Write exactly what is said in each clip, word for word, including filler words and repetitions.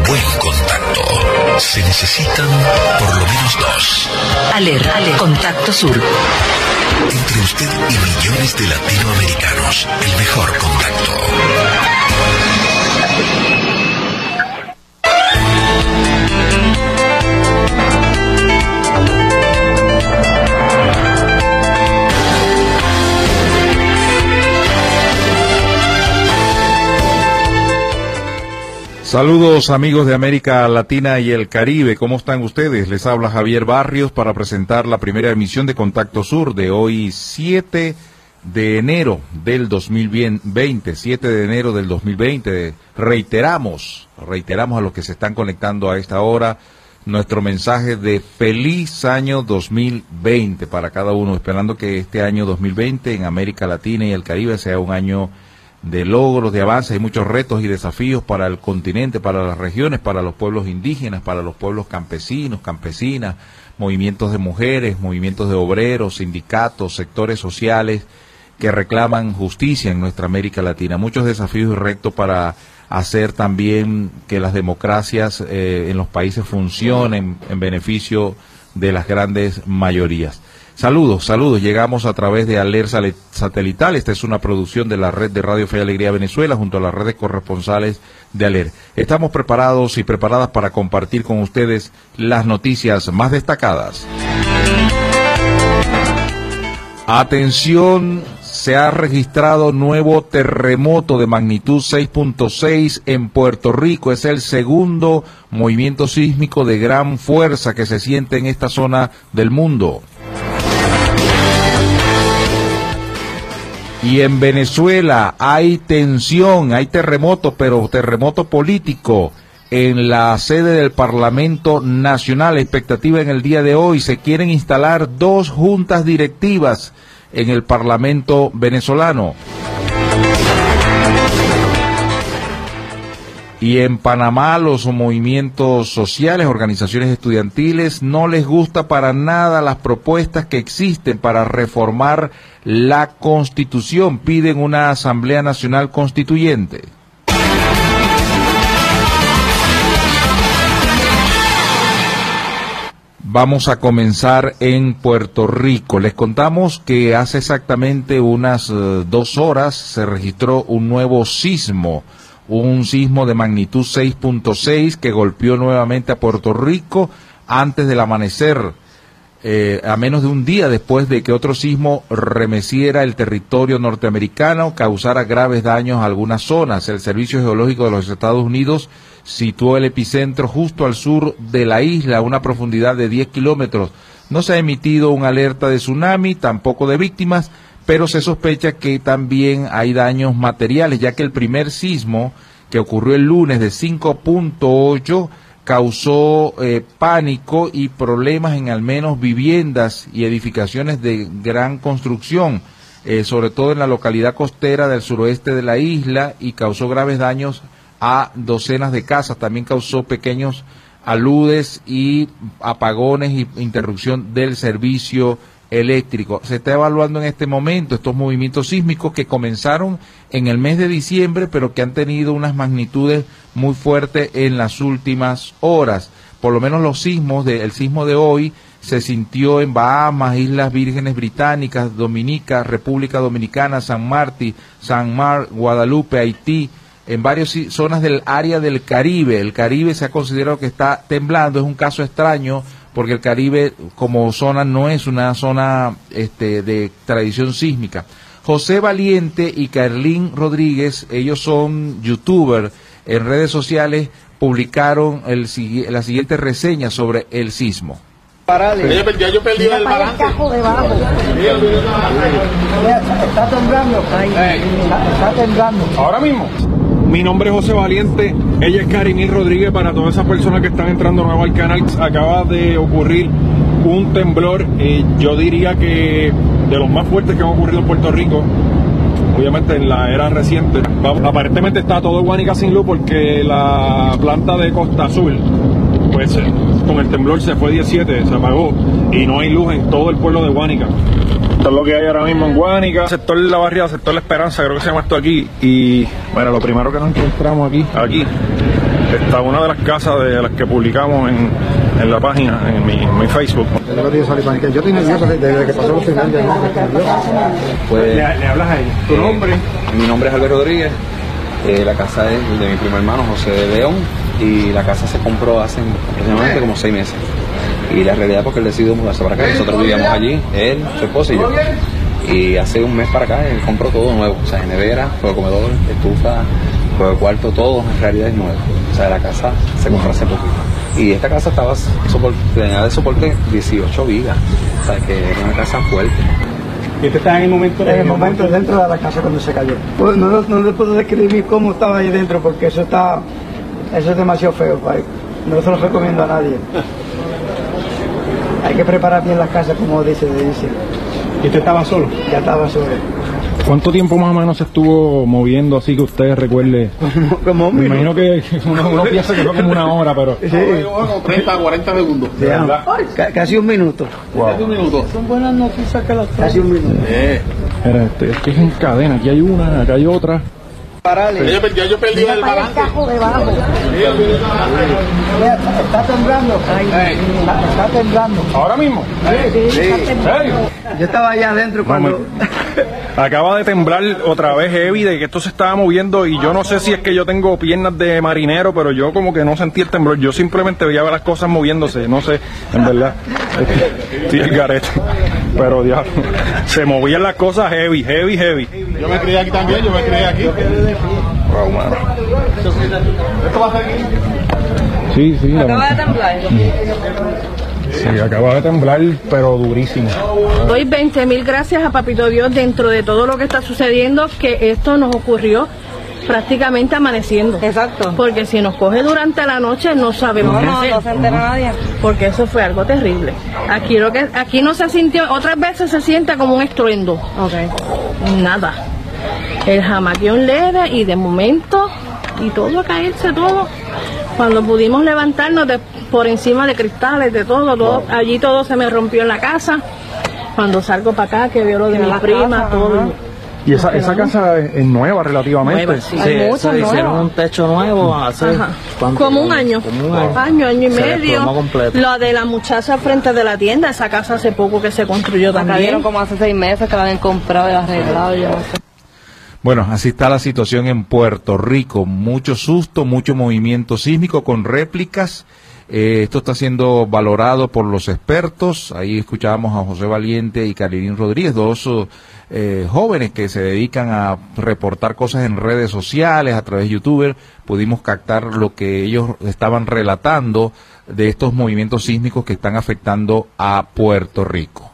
buen contacto. Se necesitan por lo menos dos. Aler, Aler, Contacto Sur. Entre usted y millones de latinoamericanos, el mejor contacto. Saludos amigos de América Latina y el Caribe, ¿cómo están ustedes? Les habla Javier Barrios para presentar la primera emisión de Contacto Sur de hoy siete de enero del dos mil veinte, siete de enero del dos mil veinte. Reiteramos, reiteramos a los que se están conectando a esta hora nuestro mensaje de feliz año dos mil veinte para cada uno, esperando que este año dos mil veinte en América Latina y el Caribe sea un año de logros, de avances. Hay muchos retos y desafíos para el continente, para las regiones, para los pueblos indígenas, para los pueblos campesinos, campesinas, movimientos de mujeres, movimientos de obreros, sindicatos, sectores sociales que reclaman justicia en nuestra América Latina. Muchos desafíos y retos para hacer también que las democracias eh, en los países funcionen en beneficio de las grandes mayorías. Saludos, saludos. Llegamos a través de Aler Satelital. Esta es una producción de la Red de Radio Fe y Alegría Venezuela junto a las redes corresponsales de Aler. Estamos preparados y preparadas para compartir con ustedes las noticias más destacadas. Atención, se ha registrado nuevo terremoto de magnitud seis punto seis en Puerto Rico. Es el segundo movimiento sísmico de gran fuerza que se siente en esta zona del mundo. Y en Venezuela hay tensión, hay terremoto, pero terremoto político en la sede del Parlamento Nacional. Expectativa en el día de hoy, se quieren instalar dos juntas directivas en el Parlamento venezolano. Y en Panamá los movimientos sociales, organizaciones estudiantiles, no les gusta para nada las propuestas que existen para reformar la Constitución. Piden una Asamblea Nacional Constituyente. Vamos a comenzar en Puerto Rico. Les contamos que hace exactamente unas uh, dos horas se registró un nuevo sismo. Un sismo de magnitud seis punto seis que golpeó nuevamente a Puerto Rico antes del amanecer, eh, a menos de un día después de que otro sismo remeciera el territorio norteamericano, causara graves daños a algunas zonas. El Servicio Geológico de los Estados Unidos situó el epicentro justo al sur de la isla, a una profundidad de diez kilómetros. No se ha emitido una alerta de tsunami, tampoco de víctimas, pero se sospecha que también hay daños materiales, ya que el primer sismo que ocurrió el lunes de cinco punto ocho causó eh, pánico y problemas en al menos viviendas y edificaciones de gran construcción, eh, sobre todo en la localidad costera del suroeste de la isla, y causó graves daños a docenas de casas. También causó pequeños aludes y apagones y interrupción del servicio eléctrico. Se está evaluando en este momento estos movimientos sísmicos que comenzaron en el mes de diciembre, pero que han tenido unas magnitudes muy fuertes en las últimas horas. Por lo menos los sismos, de, el sismo de hoy se sintió en Bahamas, Islas Vírgenes Británicas, Dominica, República Dominicana, San Martín, San Mar, Guadalupe, Haití, en varias zonas del área del Caribe. El Caribe se ha considerado que está temblando. Es un caso extraño, porque el Caribe como zona no es una zona este, de tradición sísmica. José Valiente y Carlín Rodríguez, ellos son youtubers, en redes sociales publicaron el, la siguiente reseña sobre el sismo. Parale. Ya yo perdí el balance. Está temblando. Está, está temblando. Ahora mismo. Mi nombre es José Valiente, ella es Karimil Rodríguez. Para todas esas personas que están entrando nuevo al canal, acaba de ocurrir un temblor, eh, yo diría que de los más fuertes que han ocurrido en Puerto Rico, obviamente en la era reciente. Aparentemente está todo Guánica sin luz porque la planta de Costa Azul, pues con el temblor se fue diecisiete, se apagó y no hay luz en todo el pueblo de Guánica. Esto es lo que hay ahora mismo en Guánica, sector La Barriada, sector La Esperanza, creo que se llama esto aquí. Y bueno, lo primero que nos encontramos aquí, aquí está una de las casas de las que publicamos en, en la página, en mi, en mi Facebook. Yo estoy nervioso desde que pasó los primeros días. Pues, ¿Le, ¿Le hablas a ella? ¿Tu nombre? Mi nombre es Alberto Rodríguez, eh, la casa es de mi primo hermano José de León y la casa se compró hace aproximadamente como seis meses. Y la realidad es porque él decidió mudarse para acá, nosotros vivíamos allí, él, su esposa y yo. Y hace un mes para acá él compró todo nuevo, o sea, nevera, juego comedor, estufa, juego de cuarto, todo en realidad es nuevo. O sea, la casa se compró hace poquito. Y esta casa estaba tenía de soporte dieciocho vigas, o sea, que era una casa fuerte. ¿Y usted está en el momento? En el momento dentro de la casa cuando se cayó. Pues no, no le puedo describir cómo estaba ahí dentro porque eso está, eso es demasiado feo, pai. No se lo recomiendo a nadie. Hay que preparar bien las casas, como dice, dice. ¿Y usted estaba solo? Ya estaba solo. ¿Cuánto tiempo más o menos se estuvo moviendo así que usted recuerde? Como, como Me imagino que uno, uno piensa que fue como una hora, pero... Sí. Como treinta, cuarenta segundos. Sí, ca casi un minuto. Wow. Casi un minuto. Son buenas noticias que las Casi un minuto. Eh. Era este, es que es en cadena, aquí hay una, acá hay otra. Parale. Ya, ya yo perdí el balance. Mira, está temblando. Está, está temblando. ¿Ahora mismo? Sí, sí, está ¿En temblando. serio? Yo estaba allá adentro cuando... No, me... Acaba de temblar otra vez heavy de que esto se estaba moviendo y yo no sé si es que yo tengo piernas de marinero, pero yo como que no sentí el temblor, yo simplemente veía las cosas moviéndose, no sé, en verdad. Sí, el garete. Pero diablo, se movían las cosas heavy, heavy, heavy. Yo me crié aquí también, yo me crié aquí. Wow, mano. ¿Esto va a seguir? Sí, sí. Acaba de temblar. Sí, acaba de temblar, pero durísimo. Doy veinte mil gracias a Papito Dios dentro de todo lo que está sucediendo, que esto nos ocurrió prácticamente amaneciendo. Exacto. Porque si nos coge durante la noche no sabemos qué No, hacer. no se entera nadie. Porque eso fue algo terrible. Aquí lo que aquí no se sintió, otras veces se siente como un estruendo. Okay. Nada. El jamaquión leve y de momento y todo a caerse todo. Cuando pudimos levantarnos de, por encima de cristales, de todo, todo, allí todo se me rompió en la casa. Cuando salgo para acá, que veo lo de En mi la prima, casa, todo. ajá. Y esa, esa casa es nueva relativamente. Nueva, sí. Hay Sí, muchas eso, hicieron nuevas. un techo nuevo hace Ajá. ¿cuánto? Como un año, Como un año, año, año y Se medio. desplomó completo. La de la muchacha frente de la tienda, esa casa hace poco que se construyó Acá también. vieron como hace seis meses que la habían comprado y arreglado, yo no sé. Bueno, así está la situación en Puerto Rico. Mucho susto, mucho movimiento sísmico con réplicas. Eh, esto está siendo valorado por los expertos. Ahí escuchábamos a José Valiente y Carilín Rodríguez, dos eh, jóvenes que se dedican a reportar cosas en redes sociales, a través de YouTube. Pudimos captar lo que ellos estaban relatando de estos movimientos sísmicos que están afectando a Puerto Rico.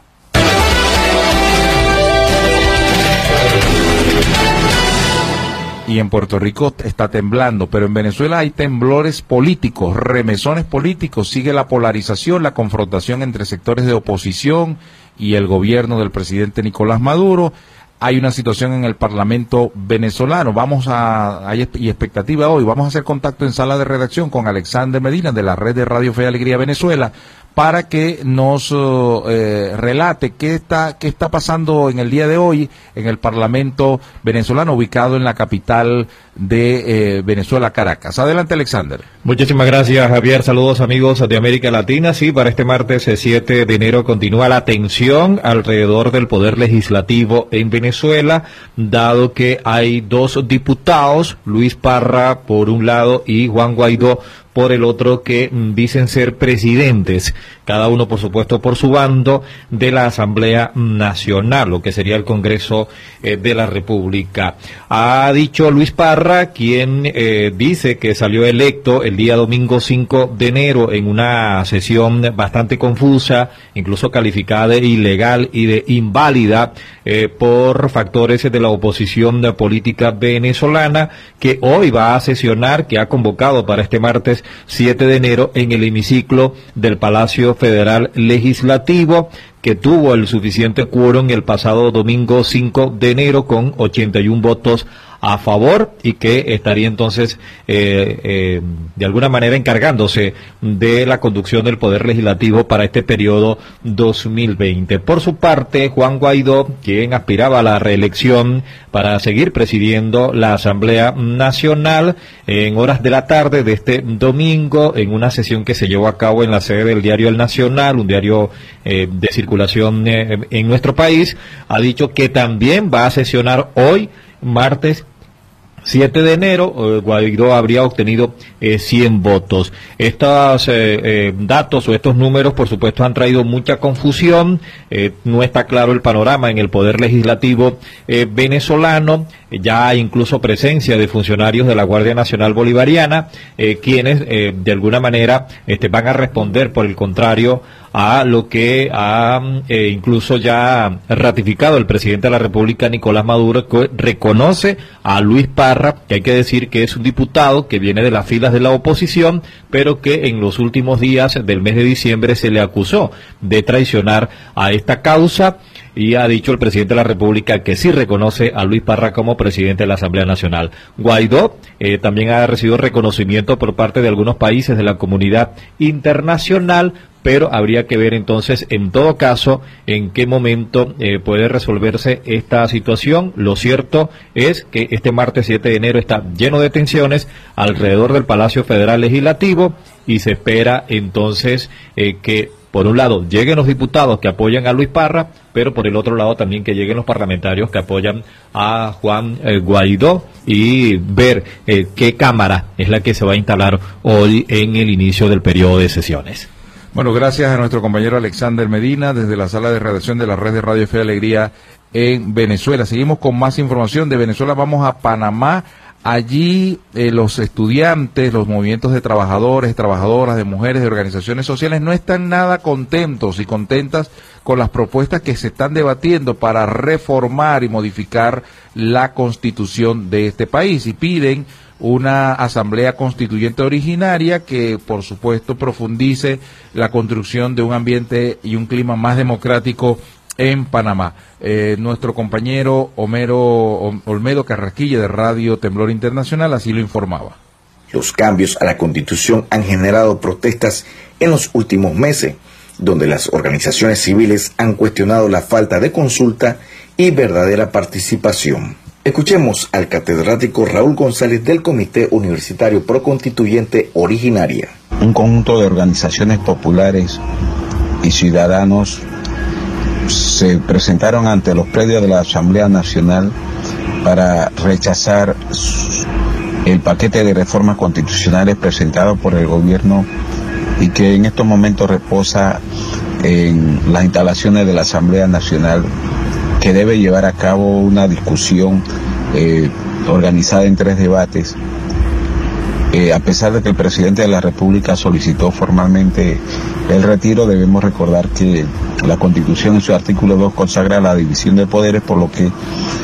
Y en Puerto Rico está temblando, pero en Venezuela hay temblores políticos, remesones políticos, sigue la polarización, la confrontación entre sectores de oposición y el gobierno del presidente Nicolás Maduro. Hay una situación en el Parlamento venezolano. Vamos a, hay y expectativa hoy, vamos a hacer contacto en sala de redacción con Alexander Medina de la red de Radio Fe y Alegría Venezuela para que nos eh, relate qué está qué está pasando en el día de hoy en el Parlamento venezolano ubicado en la capital de eh, Venezuela, Caracas. Adelante, Alexander. Muchísimas gracias, Javier. Saludos, amigos de América Latina. Sí, para este martes siete de enero continúa la tensión alrededor del Poder Legislativo en Venezuela, dado que hay dos diputados, Luis Parra por un lado y Juan Guaidó por el otro, que mm, dicen ser presidentes, cada uno por supuesto por su bando, de la Asamblea Nacional, lo que sería el Congreso eh, de la República. Ha dicho Luis Parra, quien eh, dice que salió electo el día domingo cinco de enero en una sesión bastante confusa, incluso calificada de ilegal y de inválida eh, por factores de la oposición política venezolana, que hoy va a sesionar, que ha convocado para este martes siete de enero en el hemiciclo del Palacio Federal Legislativo, que tuvo el suficiente quórum el pasado domingo cinco de enero con ochenta y un votos a favor y que estaría entonces eh, eh, de alguna manera encargándose de la conducción del Poder Legislativo para este periodo dos mil veinte. Por su parte, Juan Guaidó, quien aspiraba a la reelección para seguir presidiendo la Asamblea Nacional, en horas de la tarde de este domingo, en una sesión que se llevó a cabo en la sede del diario El Nacional, un diario eh, de circulación eh, en nuestro país, ha dicho que también va a sesionar hoy, martes siete de enero. eh, Guaidó habría obtenido eh, cien votos. Estos eh, eh, datos o estos números, por supuesto, han traído mucha confusión. Eh, no está claro el panorama en el Poder Legislativo eh, venezolano. Ya hay incluso presencia de funcionarios de la Guardia Nacional Bolivariana, eh, quienes eh, de alguna manera este, van a responder, por el contrario, a lo que ha eh, incluso ya ratificado el presidente de la República, Nicolás Maduro, que reconoce a Luis Parra, que hay que decir que es un diputado que viene de las filas de la oposición, pero que en los últimos días del mes de diciembre se le acusó de traicionar a esta causa. Y ha dicho el presidente de la República que sí reconoce a Luis Parra como presidente de la Asamblea Nacional. Guaidó eh, también ha recibido reconocimiento por parte de algunos países de la comunidad internacional, pero habría que ver entonces, en todo caso, en qué momento eh, puede resolverse esta situación. Lo cierto es que este martes siete de enero está lleno de tensiones alrededor del Palacio Federal Legislativo y se espera entonces eh, que, por un lado, lleguen los diputados que apoyan a Luis Parra, pero por el otro lado también que lleguen los parlamentarios que apoyan a Juan eh, Guaidó, y ver eh, qué Cámara es la que se va a instalar hoy en el inicio del periodo de sesiones. Bueno, gracias a nuestro compañero Alexander Medina desde la sala de redacción de la red de Radio Fe y Alegría en Venezuela. Seguimos con más información de Venezuela. Vamos a Panamá. Allí eh, los estudiantes, los movimientos de trabajadores, trabajadoras, de mujeres, de organizaciones sociales no están nada contentos y contentas con las propuestas que se están debatiendo para reformar y modificar la constitución de este país, y piden una asamblea constituyente originaria que, por supuesto, profundice la construcción de un ambiente y un clima más democrático en Panamá. Eh, nuestro compañero Homero Olmedo Carrasquilla de Radio Temblor Internacional así lo informaba. Los cambios a la Constitución han generado protestas en los últimos meses, donde las organizaciones civiles han cuestionado la falta de consulta y verdadera participación. Escuchemos al catedrático Raúl González del Comité Universitario Pro Constituyente Originaria. Un conjunto de organizaciones populares y ciudadanos se presentaron ante los predios de la Asamblea Nacional para rechazar el paquete de reformas constitucionales presentado por el gobierno y que en estos momentos reposa en las instalaciones de la Asamblea Nacional, que debe llevar a cabo una discusión eh, organizada en tres debates. Eh, a pesar de que el presidente de la República solicitó formalmente el retiro, debemos recordar que la Constitución en su artículo dos consagra la división de poderes, por lo que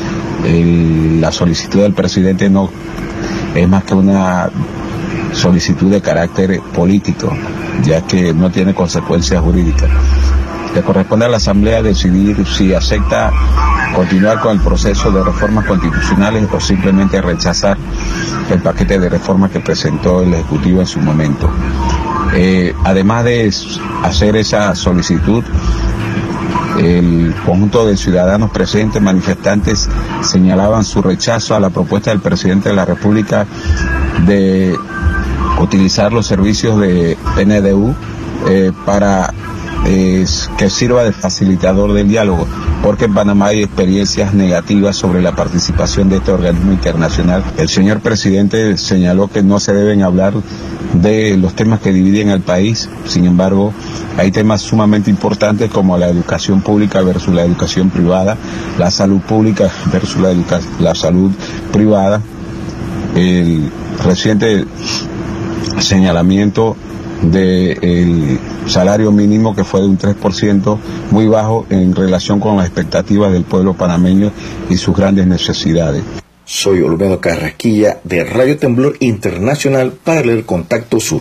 el, la solicitud del presidente no es más que una solicitud de carácter político, ya que no tiene consecuencias jurídicas. Le corresponde a la Asamblea decidir si acepta continuar con el proceso de reformas constitucionales o simplemente rechazar el paquete de reformas que presentó el Ejecutivo en su momento. Eh, además de hacer esa solicitud, el conjunto de ciudadanos presentes, manifestantes, señalaban su rechazo a la propuesta del presidente de la República de utilizar los servicios de P N D U eh, para eh, que sirva de facilitador del diálogo, porque en Panamá hay experiencias negativas sobre la participación de este organismo internacional. El señor presidente señaló que no se deben hablar de los temas que dividen al país. Sin embargo, hay temas sumamente importantes como la educación pública versus la educación privada, la salud pública versus la, educa- la salud privada, el reciente señalamiento del salario mínimo, que fue de un tres por ciento, muy bajo en relación con las expectativas del pueblo panameño y sus grandes necesidades. Soy Olmedo Carrasquilla de Radio Temblor Internacional para el Contacto Sur.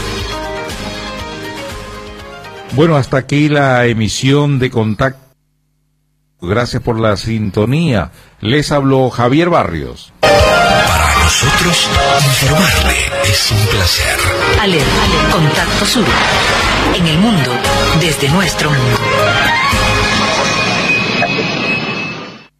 Bueno, hasta aquí la emisión de Contacto Gracias por la sintonía. Les habló Javier Barrios. Para nosotros, informarle es un placer. Aler, Aler, Contacto Sur. En el mundo, desde nuestro mundo.